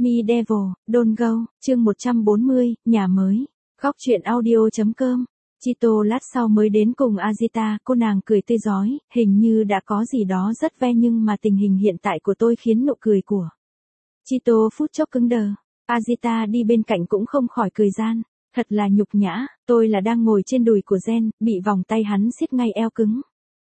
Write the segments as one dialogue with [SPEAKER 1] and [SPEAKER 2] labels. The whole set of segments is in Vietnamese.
[SPEAKER 1] Me Devil, Don't Go, chương 140, nhà mới. Góc truyện audio.com. Chito lát sau mới đến cùng Azita, cô nàng cười tươi rói, hình như đã có gì đó rất ve nhưng mà tình hình hiện tại của tôi khiến nụ cười của Chito phút chốc cứng đờ. Azita đi bên cạnh cũng không khỏi cười gian. Thật là nhục nhã, tôi là đang ngồi trên đùi của Gen, bị vòng tay hắn siết ngay eo cứng.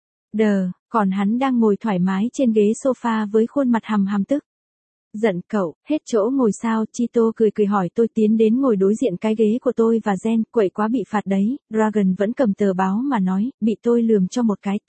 [SPEAKER 1] Còn hắn đang ngồi thoải mái trên ghế sofa với khuôn mặt hầm hầm tức. Giận cậu, hết chỗ ngồi sao? Chito cười hỏi. Tôi tiến đến ngồi đối diện cái ghế của tôi và Gen, quậy quá bị phạt đấy. Dragon vẫn cầm tờ báo mà nói, bị tôi lườm cho một cái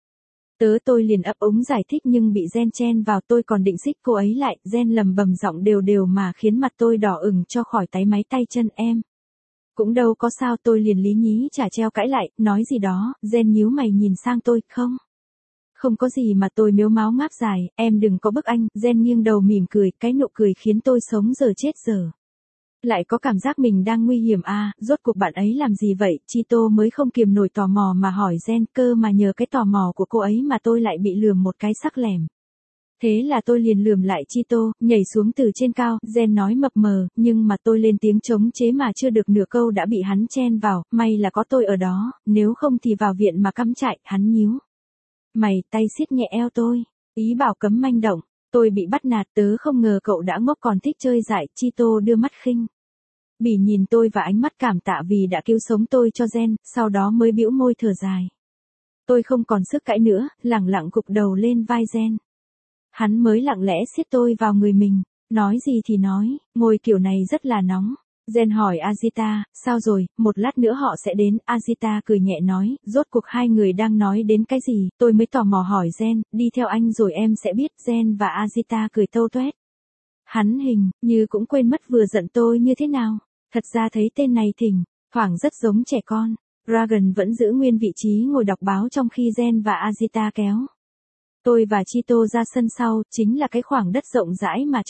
[SPEAKER 1] tôi liền ấp úng giải thích nhưng bị Gen chen vào. Tôi còn định xích cô ấy lại, Gen lầm bầm giọng đều mà khiến mặt tôi đỏ ửng cho khỏi táy máy tay chân em. Cũng đâu có sao, tôi liền lý nhí chả treo cãi lại, nói gì đó. Gen nhíu mày nhìn sang tôi, không có gì mà. Tôi mếu máo ngáp dài, em đừng có bức anh. Gen nghiêng đầu mỉm cười, cái nụ cười khiến tôi sống giờ chết giờ. Lại có cảm giác mình đang nguy hiểm à, rốt cuộc bạn ấy làm gì vậy? Chito mới không kiềm nổi tò mò mà hỏi Gen, cơ mà nhờ cái tò mò của cô ấy mà tôi lại bị lườm một cái sắc lẻm. Thế là tôi liền lườm lại Chito, nhảy xuống từ trên cao. Gen nói mập mờ, nhưng mà tôi lên tiếng chống chế mà chưa được nửa câu đã bị hắn chen vào. May là có tôi ở đó, nếu không thì vào viện mà cắm trại. Hắn nhíu mày, tay siết nhẹ eo tôi, ý bảo cấm manh động. Tôi bị bắt nạt, tớ không ngờ cậu đã ngốc còn thích chơi dại. Chito đưa mắt khinh bỉ nhìn tôi và ánh mắt cảm tạ vì đã cứu sống tôi cho Gen, sau đó mới bĩu môi thở dài. Tôi không còn sức cãi nữa, lẳng lặng gục đầu lên vai Gen. Hắn mới lặng lẽ siết tôi vào người mình, nói gì thì nói, ngồi kiểu này rất là nóng. Gen hỏi Azita, sao rồi, một lát nữa họ sẽ đến. Azita cười nhẹ nói, rốt cuộc hai người đang nói đến cái gì? Tôi mới tò mò hỏi Gen, đi theo anh rồi em sẽ biết. Gen và Azita cười tâu tuét. Hắn hình như cũng quên mất vừa giận tôi như thế nào. Thật ra thấy tên này thỉnh thoảng rất giống trẻ con. Dragon vẫn giữ nguyên vị trí ngồi đọc báo trong khi Gen và Azita kéo tôi và Chito ra sân sau, chính là cái khoảng đất rộng rãi mà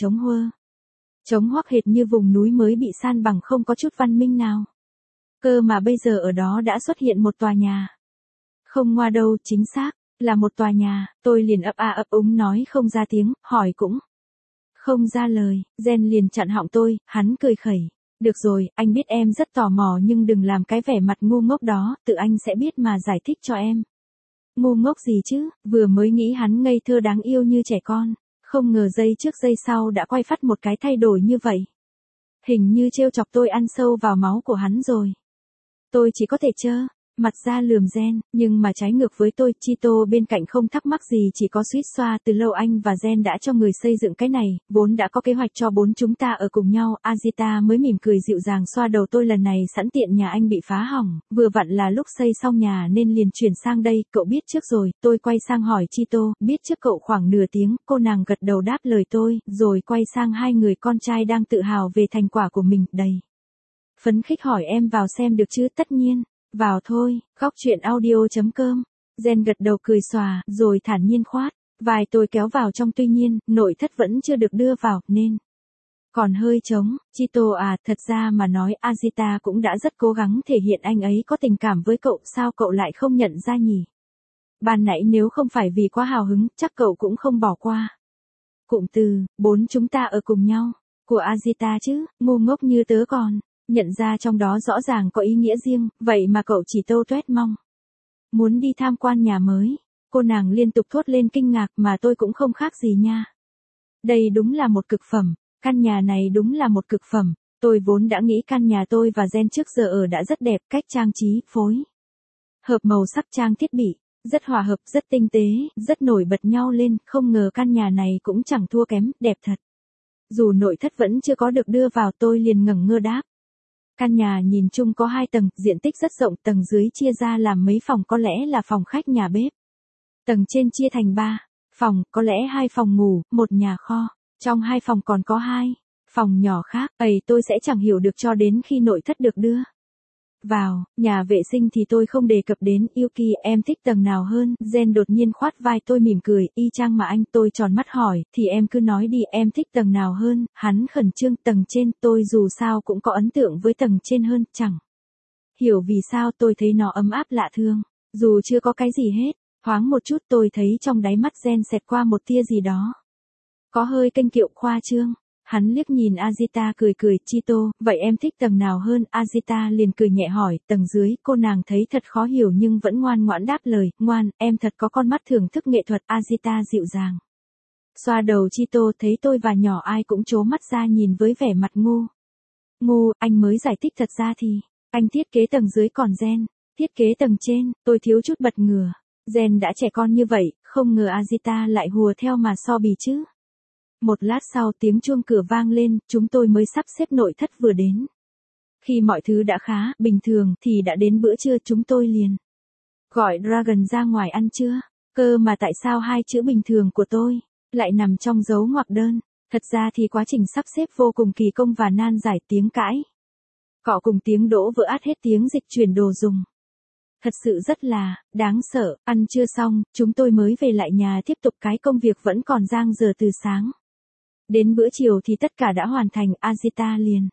[SPEAKER 1] trống hoắc hệt như vùng núi mới bị san bằng không có chút văn minh nào. Cơ mà bây giờ ở đó đã xuất hiện một tòa nhà. Không ngoa đâu, chính xác là một tòa nhà. Tôi liền ấp úng nói không ra tiếng, hỏi cũng không ra lời. Gen liền chặn họng tôi, hắn cười khẩy. Được rồi, anh biết em rất tò mò nhưng đừng làm cái vẻ mặt ngu ngốc đó, tự anh sẽ biết mà giải thích cho em. Ngu ngốc gì chứ, vừa mới nghĩ hắn ngây thơ đáng yêu như trẻ con, không ngờ giây trước giây sau đã quay phắt một cái thay đổi như vậy. Hình như trêu chọc tôi ăn sâu vào máu của hắn rồi. Tôi chỉ có thể trơ mặt ra lườm Gen, nhưng mà trái ngược với tôi, Chito bên cạnh không thắc mắc gì chỉ có suýt xoa. Từ lâu anh và Gen đã cho người xây dựng cái này, vốn đã có kế hoạch cho bốn chúng ta ở cùng nhau. Azita mới mỉm cười dịu dàng xoa đầu tôi, lần này sẵn tiện nhà anh bị phá hỏng, vừa vặn là lúc xây xong nhà nên liền chuyển sang đây, cậu biết trước rồi. Tôi quay sang hỏi Chito, biết trước cậu khoảng nửa tiếng. Cô nàng gật đầu đáp lời tôi, rồi quay sang hai người con trai đang tự hào về thành quả của mình, đầy phấn khích hỏi em vào xem được chứ? Tất nhiên. Vào thôi. Góc truyện audio.com. Gen gật đầu cười xòa, rồi thản nhiên khoát vai tôi kéo vào trong. Tuy nhiên, nội thất vẫn chưa được đưa vào, nên còn hơi trống. Chito à, thật ra mà nói Azita cũng đã rất cố gắng thể hiện anh ấy có tình cảm với cậu, sao cậu lại không nhận ra nhỉ? Ban nãy nếu không phải vì quá hào hứng, chắc cậu cũng không bỏ qua cụm từ bốn chúng ta ở cùng nhau của Azita chứ. Ngu ngốc như tớ còn nhận ra trong đó rõ ràng có ý nghĩa riêng, vậy mà cậu chỉ tâu tuét mong muốn đi tham quan nhà mới. Cô nàng liên tục thốt lên kinh ngạc, mà tôi cũng không khác gì nha. Đây đúng là một cực phẩm, căn nhà này đúng là một cực phẩm. Tôi vốn đã nghĩ căn nhà tôi và Gen trước giờ ở đã rất đẹp, cách trang trí, phối hợp màu sắc trang thiết bị, rất hòa hợp, rất tinh tế, rất nổi bật nhau lên, không ngờ căn nhà này cũng chẳng thua kém, đẹp thật. Dù nội thất vẫn chưa có được đưa vào, tôi liền ngẩn ngơ đáp. Căn nhà nhìn chung có 2 tầng, diện tích rất rộng, tầng dưới chia ra làm mấy phòng, có lẽ là phòng khách nhà bếp. Tầng trên chia thành 3 phòng, có lẽ 2 phòng ngủ, 1 nhà kho. Trong 2 phòng còn có 2 phòng nhỏ khác, tôi sẽ chẳng hiểu được cho đến khi nội thất được đưa vào. Nhà vệ sinh thì tôi không đề cập đến. Yuki, em thích tầng nào hơn? Gen đột nhiên khoát vai tôi mỉm cười, y chang mà anh. Tôi tròn mắt hỏi, thì em cứ nói đi, em thích tầng nào hơn? Hắn khẩn trương, tầng trên. Tôi dù sao cũng có ấn tượng với tầng trên hơn, chẳng hiểu vì sao tôi thấy nó ấm áp lạ thường. Dù chưa có cái gì hết, thoáng một chút tôi thấy trong đáy mắt Gen xẹt qua một tia gì đó có hơi kênh kiệu khoa trương. Hắn liếc nhìn Azita cười cười, Chito, vậy em thích tầng nào hơn? Azita liền cười nhẹ hỏi, tầng dưới. Cô nàng thấy thật khó hiểu nhưng vẫn ngoan ngoãn đáp lời, ngoan, em thật có con mắt thưởng thức nghệ thuật. Azita dịu dàng xoa đầu Chito, thấy tôi và nhỏ ai cũng trố mắt ra nhìn với vẻ mặt ngu. Ngu, anh mới giải thích, thật ra thì, anh thiết kế tầng dưới còn Gen thiết kế tầng trên. Tôi thiếu chút bật ngửa. Gen đã trẻ con như vậy, không ngờ Azita lại hùa theo mà so bì chứ. Một lát sau tiếng chuông cửa vang lên, chúng tôi mới sắp xếp nội thất vừa đến. Khi mọi thứ đã khá bình thường thì đã đến bữa trưa, chúng tôi liền gọi Dragon ra ngoài ăn trưa. Cơ mà tại sao hai chữ bình thường của tôi lại nằm trong dấu ngoặc đơn? Thật ra thì quá trình sắp xếp vô cùng kỳ công và nan giải, tiếng cãi cọ cùng tiếng đỗ vỡ át hết tiếng dịch chuyển đồ dùng. Thật sự rất là đáng sợ. Ăn trưa xong, chúng tôi mới về lại nhà tiếp tục cái công việc vẫn còn dang dở từ sáng. Đến bữa chiều thì tất cả đã hoàn thành. Azita liền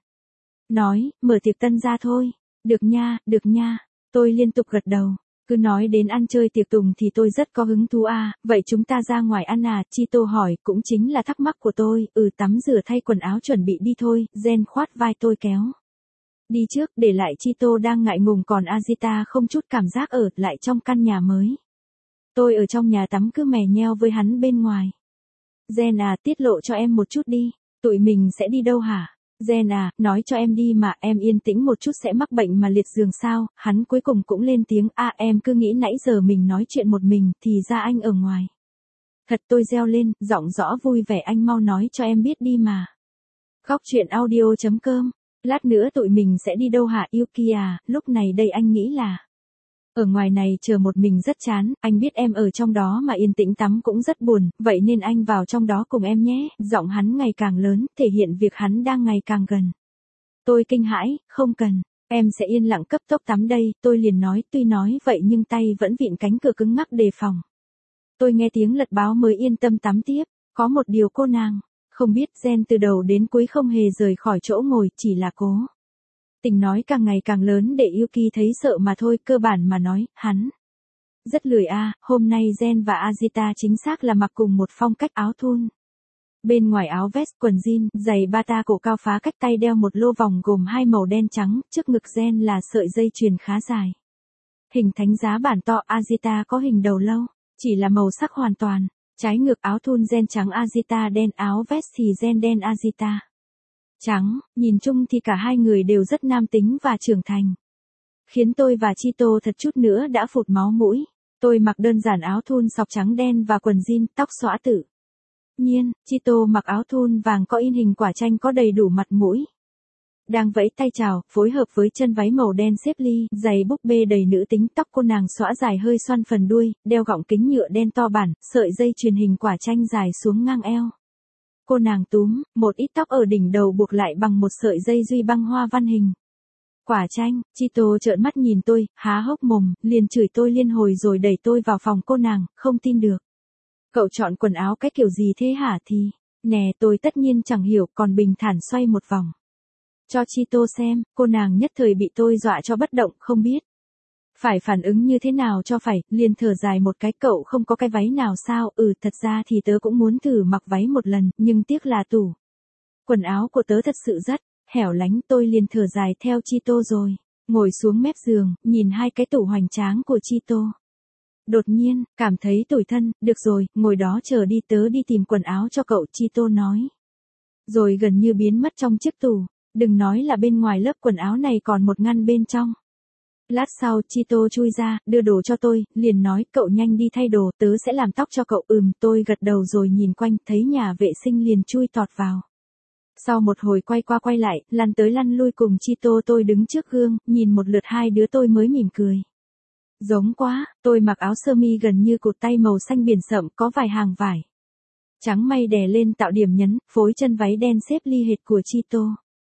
[SPEAKER 1] nói, mở tiệc tân ra thôi. Được nha, được nha. Tôi liên tục gật đầu. Cứ nói đến ăn chơi tiệc tùng thì tôi rất có hứng thú à, vậy chúng ta ra ngoài ăn à? Chito hỏi, cũng chính là thắc mắc của tôi. Tắm rửa thay quần áo chuẩn bị đi thôi. Gen khoát vai tôi kéo đi trước, để lại Chito đang ngại ngùng, còn Azita không chút cảm giác ở lại trong căn nhà mới. Tôi ở trong nhà tắm cứ mè nheo với hắn bên ngoài. Gen à, tiết lộ cho em một chút đi. Tụi mình sẽ đi đâu hả? Gen à, nói cho em đi mà, em yên tĩnh một chút sẽ mắc bệnh mà liệt giường sao? Hắn cuối cùng cũng lên tiếng, em cứ nghĩ nãy giờ mình nói chuyện một mình, thì ra anh ở ngoài. Thật, tôi reo lên, giọng rõ vui vẻ, anh mau nói cho em biết đi mà. Góc truyện audio.com. Lát nữa tụi mình sẽ đi đâu hả Yuki à? Lúc này đây anh nghĩ là ở ngoài này chờ một mình rất chán, anh biết em ở trong đó mà yên tĩnh tắm cũng rất buồn, vậy nên anh vào trong đó cùng em nhé. Giọng hắn ngày càng lớn, thể hiện việc hắn đang ngày càng gần. Tôi kinh hãi, không cần, em sẽ yên lặng cấp tốc tắm đây. Tôi liền nói, tuy nói vậy nhưng tay vẫn vịn cánh cửa cứng ngắc đề phòng. Tôi nghe tiếng lật báo mới yên tâm tắm tiếp. Có một điều cô nàng không biết, Gen từ đầu đến cuối không hề rời khỏi chỗ ngồi, chỉ là cố tình nói càng ngày càng lớn để Yuki thấy sợ mà thôi. Cơ bản mà nói, hắn rất lười à. Hôm nay Gen và Azita chính xác là mặc cùng một phong cách áo thun. Bên ngoài áo vest, quần jean, giày bata cổ cao phá cách, tay đeo một lô vòng gồm hai màu đen trắng, trước ngực Gen là sợi dây chuyền khá dài. Hình thánh giá bản to. Azita có hình đầu lâu, chỉ là màu sắc hoàn toàn trái ngược, áo thun Gen trắng, Azita đen, áo vest thì Gen đen, Azita trắng. Nhìn chung thì cả hai người đều rất nam tính và trưởng thành, khiến tôi và Chito thật chút nữa đã phụt máu mũi. Tôi mặc đơn giản áo thun sọc trắng đen và quần jean, tóc xõa tự nhiên. Chito mặc áo thun vàng có in hình quả chanh, có đầy đủ mặt mũi. Đang vẫy tay chào, phối hợp với chân váy màu đen xếp ly, giày búp bê đầy nữ tính. Tóc cô nàng xõa dài hơi xoăn phần đuôi, đeo gọng kính nhựa đen to bản, sợi dây chuyền hình quả chanh dài xuống ngang eo. Cô nàng túm một ít tóc ở đỉnh đầu buộc lại bằng một sợi dây duy băng hoa văn hình quả chanh. Chito trợn mắt nhìn tôi, há hốc mồm, liền chửi tôi liên hồi rồi đẩy tôi vào phòng cô nàng, không tin được. Cậu chọn quần áo cái kiểu gì thế hả? Thì nè, tôi tất nhiên chẳng hiểu, còn bình thản xoay một vòng cho Chito xem. Cô nàng nhất thời bị tôi dọa cho bất động, không biết phải phản ứng như thế nào cho phải, liền thở dài một cái, cậu không có cái váy nào sao? Thật ra thì tớ cũng muốn thử mặc váy một lần, nhưng tiếc là tủ quần áo của tớ thật sự rất hẻo lánh. Tôi liền thở dài theo Chito rồi ngồi xuống mép giường, nhìn hai cái tủ hoành tráng của Chito. Đột nhiên, cảm thấy tủi thân. Được rồi, ngồi đó chờ đi, tớ đi tìm quần áo cho cậu, Chito nói. Rồi gần như biến mất trong chiếc tủ. Đừng nói là bên ngoài lớp quần áo này còn một ngăn bên trong. Lát sau, Chito chui ra, đưa đồ cho tôi, liền nói, cậu nhanh đi thay đồ, tớ sẽ làm tóc cho cậu. Tôi gật đầu rồi nhìn quanh, thấy nhà vệ sinh liền chui tọt vào. Sau một hồi quay qua quay lại, lăn tới lăn lui cùng Chito, tôi đứng trước gương, nhìn một lượt hai đứa tôi mới mỉm cười. Giống quá. Tôi mặc áo sơ mi gần như cột tay màu xanh biển sậm, có vài hàng vải trắng may đè lên tạo điểm nhấn, phối chân váy đen xếp ly hệt của Chito.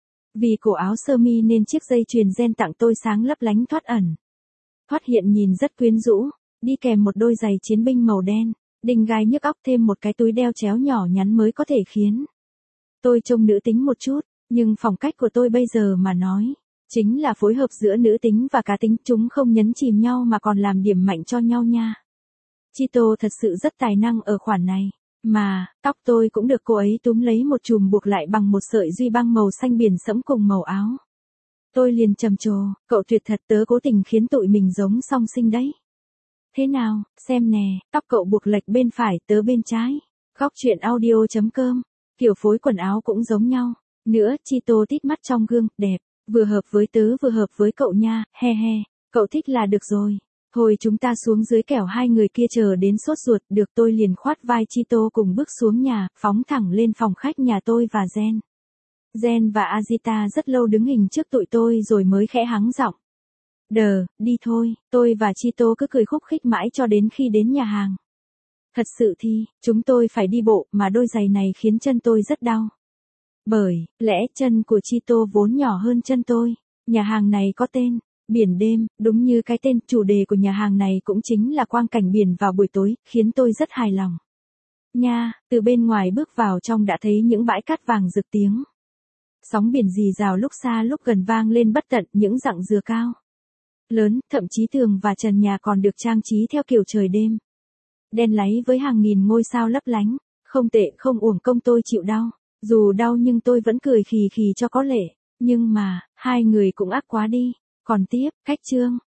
[SPEAKER 1] Vì cổ áo sơ mi nên chiếc dây chuyền Gen tặng tôi sáng lấp lánh thoát ẩn thoát hiện, nhìn rất quyến rũ, đi kèm một đôi giày chiến binh màu đen, đinh gai nhức óc, thêm một cái túi đeo chéo nhỏ nhắn mới có thể khiến tôi trông nữ tính một chút. Nhưng phong cách của tôi bây giờ mà nói, chính là phối hợp giữa nữ tính và cá tính, chúng không nhấn chìm nhau mà còn làm điểm mạnh cho nhau nha. Chito thật sự rất tài năng ở khoản này. Mà, tóc tôi cũng được cô ấy túm lấy một chùm buộc lại bằng một sợi duy băng màu xanh biển sẫm cùng màu áo. Tôi liền trầm trồ, cậu tuyệt thật, tớ cố tình khiến tụi mình giống song sinh đấy. Thế nào, xem nè, tóc cậu buộc lệch bên phải, tớ bên trái. Góc chuyện audio.com, kiểu phối quần áo cũng giống nhau. Nữa, Chito tít mắt trong gương, đẹp, vừa hợp với tớ vừa hợp với cậu nha, he he, cậu thích là được rồi. Thôi chúng ta xuống dưới kẻo hai người kia chờ đến sốt ruột, được, tôi liền khoát vai Chito cùng bước xuống nhà, phóng thẳng lên phòng khách nhà tôi và Gen. Gen và Azita rất lâu đứng hình trước tụi tôi rồi mới khẽ hắng giọng. Đờ, đi thôi, tôi và Chito cứ cười khúc khích mãi cho đến khi đến nhà hàng. Thật sự thì, chúng tôi phải đi bộ mà đôi giày này khiến chân tôi rất đau. Bởi lẽ chân của Chito vốn nhỏ hơn chân tôi. Nhà hàng này có tên, Biển Đêm, đúng như cái tên, chủ đề của nhà hàng này cũng chính là quang cảnh biển vào buổi tối, khiến tôi rất hài lòng. Nha, từ bên ngoài bước vào trong đã thấy những bãi cát vàng rực tiếng. Sóng biển rì rào lúc xa lúc gần vang lên bất tận, những dặng dừa cao. Lớn, thậm chí tường và trần nhà còn được trang trí theo kiểu trời đêm. Đen láy với hàng nghìn ngôi sao lấp lánh, không tệ, không uổng công tôi chịu đau. Dù đau nhưng tôi vẫn cười khì khì cho có lệ. Nhưng mà, hai người cũng ác quá đi. Còn tiếp, cách chương.